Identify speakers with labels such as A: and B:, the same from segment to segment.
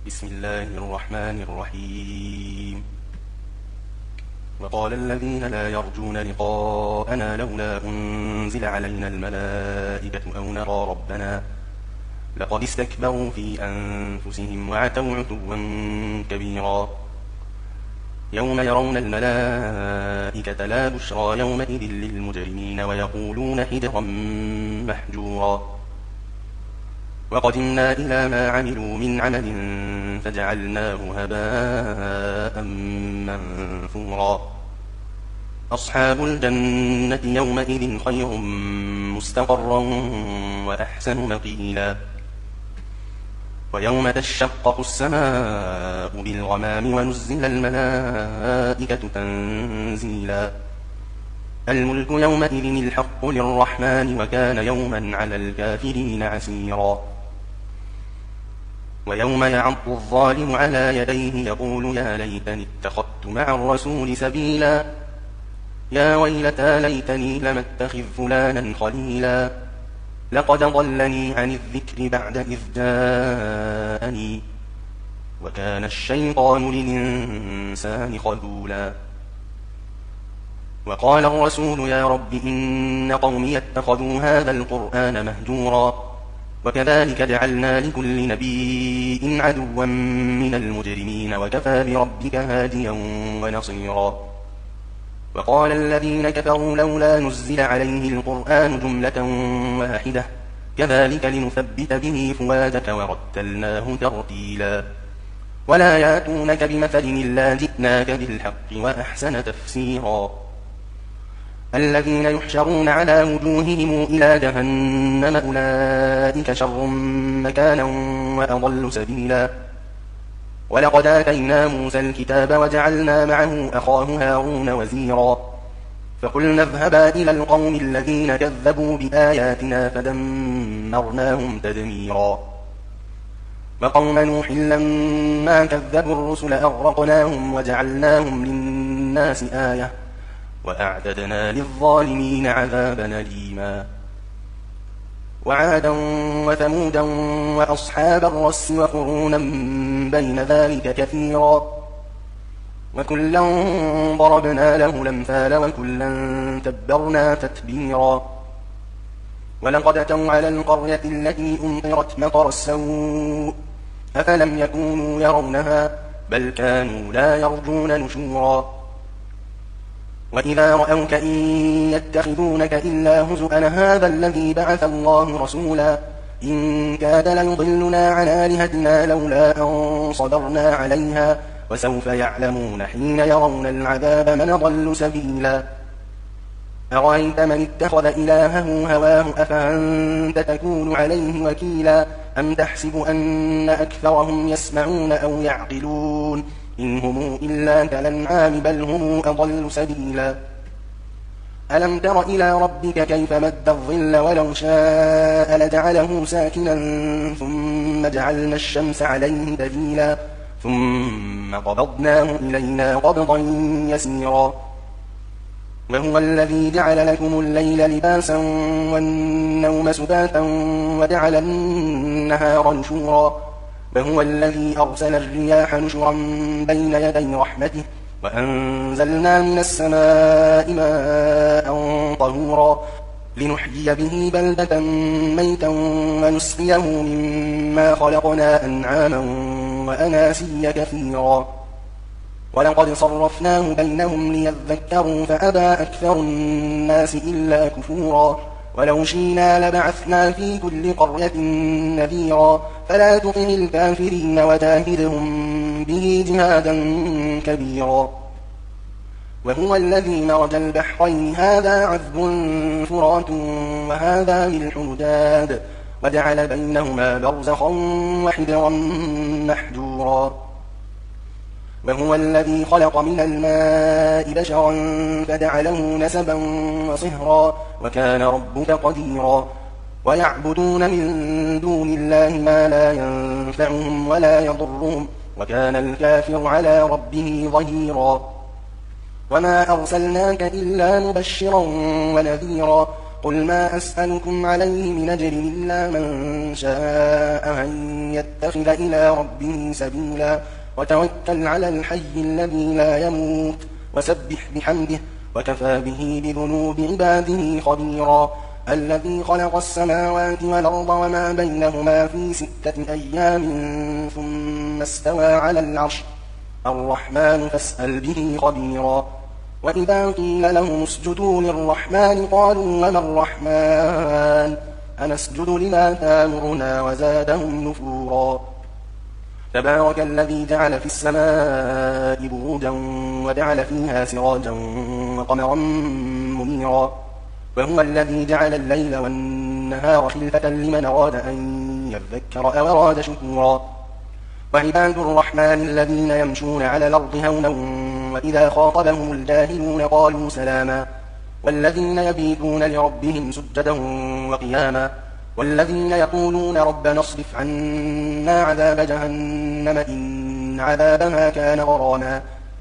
A: بسم الله الرحمن الرحيم. وقال الذين لا يرجون لقاءنا لولا أنزل علينا الملائكة أو نرى ربنا لقد استكبروا في أنفسهم وعتوا عتوا كبيرا. يوم يرون الملائكة لا بشرى يومئذ للمجرمين ويقولون حجرا محجورا. وقدمنا إلى ما عملوا من عمل فجعلناه هباء منثورا. أصحاب الجنة يومئذ خير مستقرا وأحسن مقيلا. ويوم تشقق السماء بالغمام ونزل الملائكة تنزيلا. الملك يومئذ الحق للرحمن وكان يوما على الكافرين عسيرا. ويوم يعض الظالم على يديه يقول يا ليتني اتخذت مع الرسول سبيلا. يا ويلتى ليتني لم اتخذ فلانا خليلا. لقد ضلني عن الذكر بعد إذ جاءني وكان الشيطان للإنسان خذولا. وقال الرسول يا رب إن قومي اتخذوا هذا القرآن مهجورا. وكذلك جعلنا لكل نبي عدوا من المجرمين وكفى بربك هاديا ونصيرا. وقال الذين كفروا لولا نزل عليه القرآن جملة واحدة كذلك لنثبت به فؤادك ورتلناه ترتيلا. ولا يأتونك بمثل إلا جئناك بالحق وأحسن تفسيرا. الذين يحشرون على وجوههم إلى جهنم أولئك شر مكانا وأضل سبيلا. ولقد آتينا موسى الكتاب وجعلنا معه أخاه هارون وزيرا. فقلنا اذهبا إلى القوم الذين كذبوا بآياتنا فدمرناهم تدميرا. وقوم نوح لما كذبوا الرسل أغرقناهم وجعلناهم للناس آية وأعتدنا للظالمين عذابا أليما. وعادا وثمودا وأصحاب الرس وقرونا بين ذلك كثيرا. وكلا ضربنا له الأمثال وكلا تبرنا تتبيرا. ولقد أتوا على القرية التي أمطرت مطر السوء أفلم يكونوا يرونها بل كانوا لا يرجون نشورا. وإذا رأوك إن يتخذونك إلا هزؤا هذا الذي بعث الله رسولا. إن كاد ليضلنا عن آلهتنا لولا أن صبرنا عليها وسوف يعلمون حين يرون العذاب من ضل سبيلا. أرأيت من اتخذ إلهه هواه أفأنت تكون عليه وكيلا. أم تحسب أن أكثرهم يسمعون أو يعقلون إن هم إلا كالأنعام بل هم أضل سبيلا. ألم تر إلى ربك كيف مد الظل ولو شاء لجعله ساكنا ثم جعلنا الشمس عليه دليلا ثم قبضناه إلينا قبضا يسيرا. وهو الذي جعل لكم الليل لباسا والنوم سباتا وجعل النهار نشورا. وهو الذي أرسل الرياح نشرا بين يدي رحمته وأنزلنا من السماء ماء طهورا لنحيي به بلدة ميتا ونسقيه مما خلقنا أنعاما وأناسيا كثيرا. ولقد صرفناه بينهم ليذكروا فأبى أكثر الناس إلا كفورا. ولو شئنا لبعثنا في كل قرية نذيرا فلا تطع الكافرين وجاهدهم به جهادا كبيرا. وهو الذي مرج البحرين هذا عذب فرات وهذا ملح أجاج وجعل بينهما برزخا وحجرا محجورا. وهو الذي خلق من الماء بشرا فجعله نسبا وصهرا وكان ربك قديرا. ويعبدون من دون الله ما لا ينفعهم ولا يضرهم وكان الكافر على ربه ظهيرا. وما أرسلناك إلا مبشرا ونذيرا قل ما أسألكم عليه من أجر إلا من شاء أن يتخذ إلى ربه سبيلا وتوكل على الحي الذي لا يموت وسبح بحمده وكفى به بذنوب عباده خبيرا الذي خلق السماوات والأرض وما بينهما في 6 أيام ثم استوى على العرش الرحمن فاسأل به خبيرا وإذا قيل لهم اسجدوا للرحمن قالوا وما الرحمن أنسجد لما تامرنا وزادهم نفورا تبارك الذي جعل في السماء بروجا وجعل فيها سراجا وقمرا منيرا وهو الذي جعل الليل والنهار خلفة لمن أراد أن يذكر أو أراد شكورا وعباد الرحمن الذين يمشون على الأرض هونا وإذا خاطبهم الجاهلون قالوا سلاما والذين يبيتون لربهم سجدا وقياما والذين يقولون ربنا اصرف عنا عذاب جهنم إن عذابها كان غراما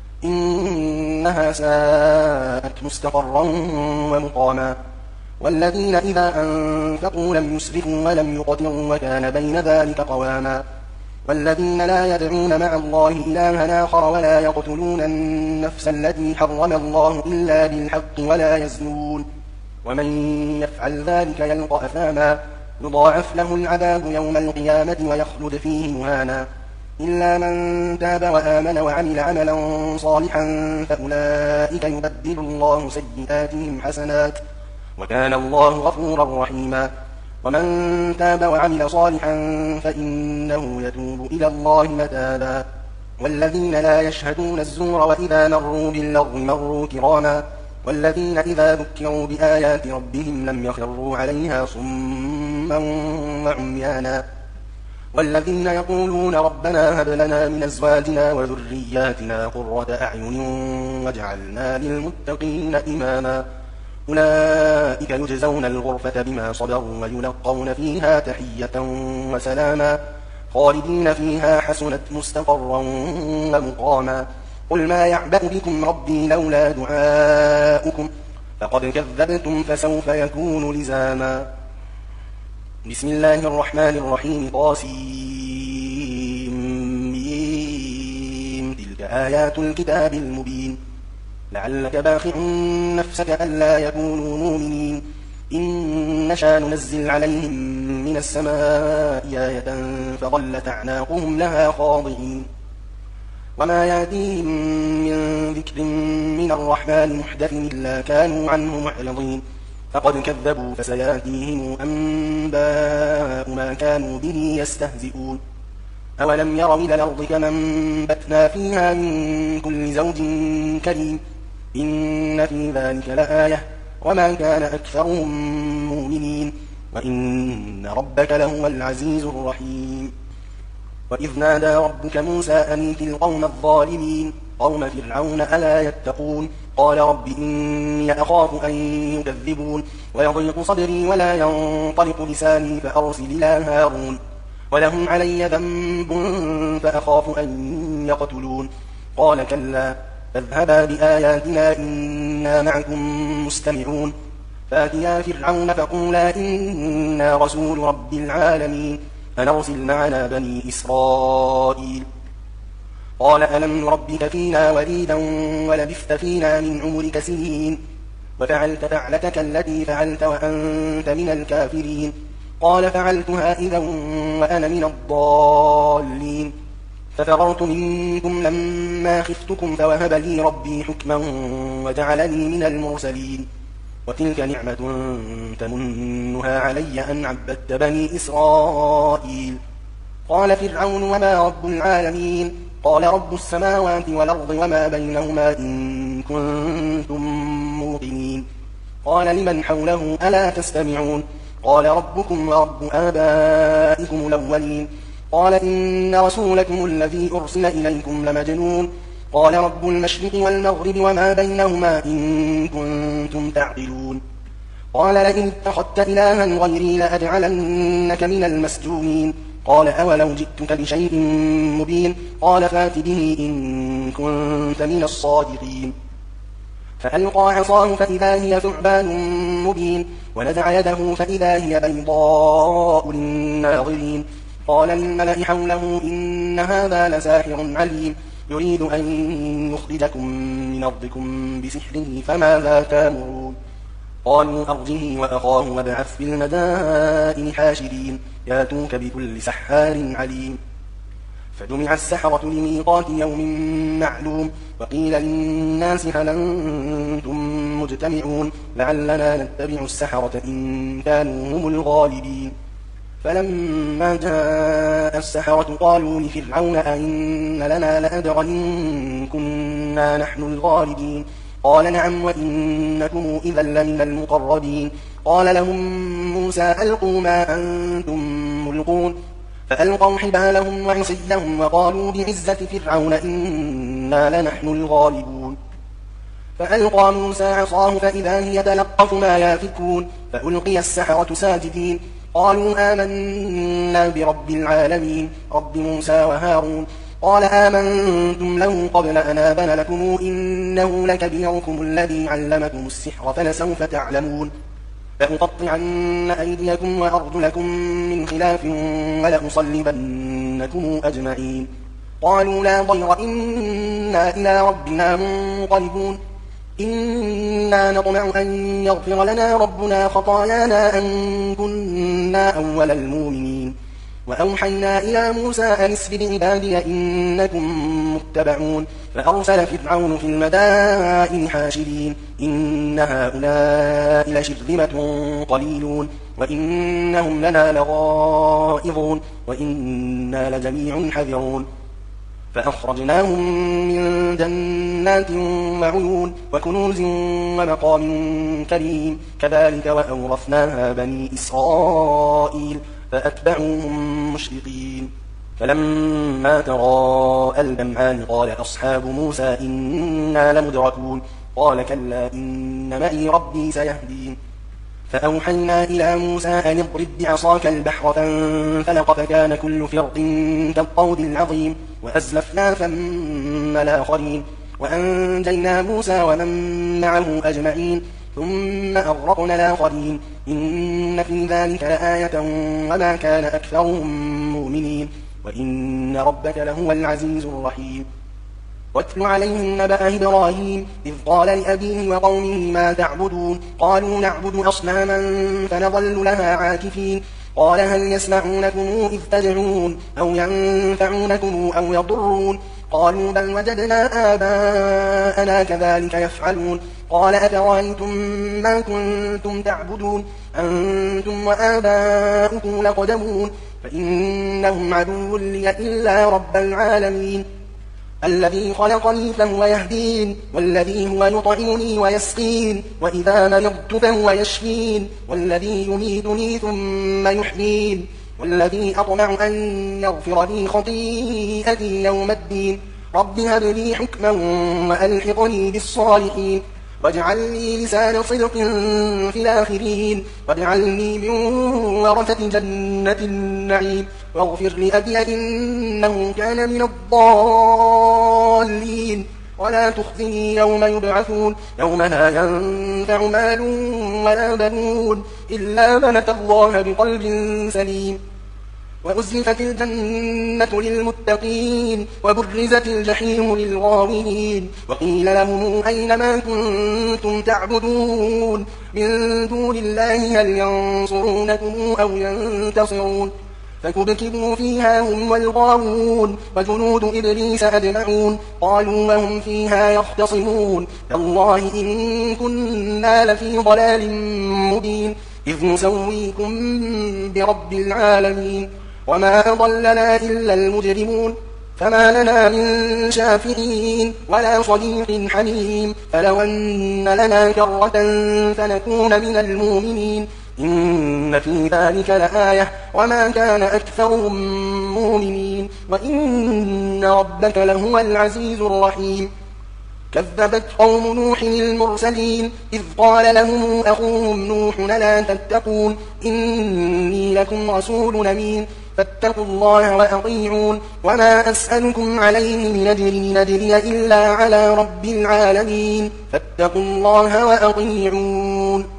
A: إنها ساءت مستقرا ومقاما والذين إذا أنفقوا لم يسرفوا ولم يقتروا وكان بين ذلك قواما والذين لا يدعون مع الله إلها آخر ولا يقتلون النفس التي حرم الله إلا بالحق ولا يزنون ومن يفعل ذلك يلقى أثاما يضاعف له العذاب يوم القيامة ويخلد فيه مهانا إلا من تاب وآمن وعمل عملا صالحا فأولئك يبدل الله سيئاتهم حسنات وكان الله غفورا رحيما ومن تاب وعمل صالحا فإنه يتوب إلى الله متابا والذين لا يشهدون الزور وإذا مروا باللغو مروا كراما والذين إذا ذكروا بآيات ربهم لم يخروا عليها صما وعميانا والذين يقولون ربنا هب لنا من أزواجنا وذرياتنا قرة أعين واجعلنا للمتقين إماما أولئك يجزون الغرفة بما صبروا ويلقون فيها تحية وسلاما خالدين فيها حسنت مستقرا ومقاما قل ما يعبأ بكم ربي لولا دعاؤكم فقد كذبتم فسوف يكون لزاما بسم الله الرحمن الرحيم طاسيم تلك آيات الكتاب المبين لعلك باخع نفسك ألا يكونوا مؤمنين إن نشأ ننزل عليهم من السماء آية فظلت أعناقهم لها خاضعين وما يأتيهم من ذكر من الرحمن محدث إلا كانوا عنه معرضين فقد كذبوا فسيأتيهم أنباء ما كانوا به يستهزئون أولم يروا إلى الأرض كما أنبتنا فيها من كل زوج كريم إن في ذلك لآية وما كان أكثرهم مؤمنين وإن ربك لهو العزيز الرحيم وإذ نادى ربك موسى أن ائت القوم الظالمين قوم فرعون ألا يتقون قال رب إني أخاف أن يكذبون ويضيق صدري ولا ينطلق لساني فأرسل إلى هارون ولهم علي ذنب فأخاف أن يقتلون قال كلا فاذهبا بآياتنا إنا معكم مستمعون فاتيا فرعون فقولا إنا رسول رب العالمين فنرسل معنا بني إسرائيل قال ألم نربك فينا وليدا ولبثت فينا من عمرك سنين وفعلت فعلتك التي فعلت وأنت من الكافرين قال فعلتها إذا وأنا من الضالين ففررت منكم لما خفتكم فوهب لي ربي حكما وجعلني من المرسلين وتلك نعمة تمنها علي أن عبدت بني إسرائيل قال فرعون وما رب العالمين قال رب السماوات والأرض وما بينهما إن كنتم موقنين قال لمن حوله ألا تستمعون قال ربكم ورب آبائكم الأولين قال إن رسولكم الذي أرسل إليكم لمجنون قال رب المشرق والمغرب وما بينهما إن كنتم تعقلون قال لئن اتخذت إلها غيري لأجعلنك من المسجونين قال أولو جئتك بشيء مبين قال فات به إن كنت من الصادقين فألقى عصاه فإذا هي ثعبان مبين ونزع يده فإذا هي بيضاء للناظرين قال للملأ حوله إن هذا لساحر عليم يريد أن يخرجكم من أرضكم بسحره فماذا تأمرون قالوا أرجه وأخاه وابعث في المدائن حاشرين ياتوك بكل سحار عليم فجمع السحرة لميقات يوم معلوم وقيل للناس هل أنتم مجتمعون لعلنا نتبع السحرة إن كانوا هم الغالبين فلما جاء السحرة قالوا لفرعون أئن لنا لأجرا إن كنا نحن الغالبين قال نعم وإنكم إذا لمن المقربين قال لهم موسى ألقوا ما أنتم ملقون فألقوا حبالهم وعصيهم وقالوا بعزة فرعون إنا لنحن الغالبون فألقى موسى عصاه فإذا هي تلقف ما يافكون فألقي السحرة ساجدين قالوا آمنا برب العالمين رب موسى وهارون قال آمنتم له قبل أن آذن لكم إنه لكبيركم الذي علمكم السحر فلسوف تعلمون لأقطعن أيديكم وأرجلكم من خلاف ولأصلبنكم أجمعين قالوا لا ضير إنا إلى ربنا منقلبون إنا نطمع أن يغفر لنا ربنا خطايانا أن كنا أول المؤمنين وأوحينا إلى موسى أن اسر بعبادي إنكم متبعون فأرسل فرعون في المدائن حاشرين إن هؤلاء لشرذمة قليلون وإنهم لنا لغائظون وإنا لجميع حذرون فأخرجناهم من جنات وعيون وكنوز ومقام كريم كذلك وأورثناها بني إسرائيل فأتبعوهم مشرقين فلما تراءى الجمعان قال أصحاب موسى إنا لمدركون قال كلا إن معي ربي سيهدين فأوحينا إلى موسى أن اضرب بعصاك البحر فانفلق فكان كل فرق كالطود العظيم وأزلفنا ثم الآخرين وأنجينا موسى ومن معه أجمعين ثم أغرقنا الآخرين إن في ذلك لآية وما كان أكثرهم مؤمنين وإن ربك لهو العزيز الرحيم واتل عليهم نبأ إبراهيم إذ قال لأبيه وقومه ما تعبدون قالوا نعبد أصناما فنظل لها عاكفين قال هل يسمعونكم إذ تدعون أو ينفعونكم أو يضرون قالوا بل وجدنا آباءنا كذلك يفعلون قال أفرأيتم ما كنتم تعبدون أنتم وآباؤكم لقدمون فإنهم عدو لي إلا رب العالمين الذي خلقني فهو يهدين والذي هو يطعمني ويسقين وإذا مرضت فهو يشفين والذي يميتني ثم يحيين والذي أطمع أن يغفر لي خطيئتي يوم الدين رب هب لي حكما وألحقني بالصالحين واجعل لي لسان صدق في الآخرين واجعلني من ورثة جنة النعيم واغفر لأبي إنه كان من الضالين ولا تخزني يوم يبعثون يوم لا ينفع مال ولا بنون إلا من أتى الله بقلب سليم وأزلفت الجنة للمتقين وبرزت الجحيم للغاوين وقيل لهم أين ما كنتم تعبدون من دون الله هل ينصرونكم أو ينتصرون فكبكبوا فيها هم والغاوون وجنود إبليس أجمعون قالوا وهم فيها يختصمون تالله إن كنا لفي ضلال مبين إذ نسويكم برب العالمين وما أضلنا إلا المجرمون فما لنا من شافعين ولا صديق حميم فلو أن لنا كرة فنكون من المؤمنين إن في ذلك لآية وما كان أكثرهم مؤمنين وإن ربك لهو العزيز الرحيم كذبت قوم نوح المرسلين إذ قال لهم أخوهم نوح لا تتقون إني لكم رسول أمين فاتقوا الله وأطيعون وما أسألكم عليه من أجر إن أجري إلا على رب العالمين فاتقوا الله وأطيعون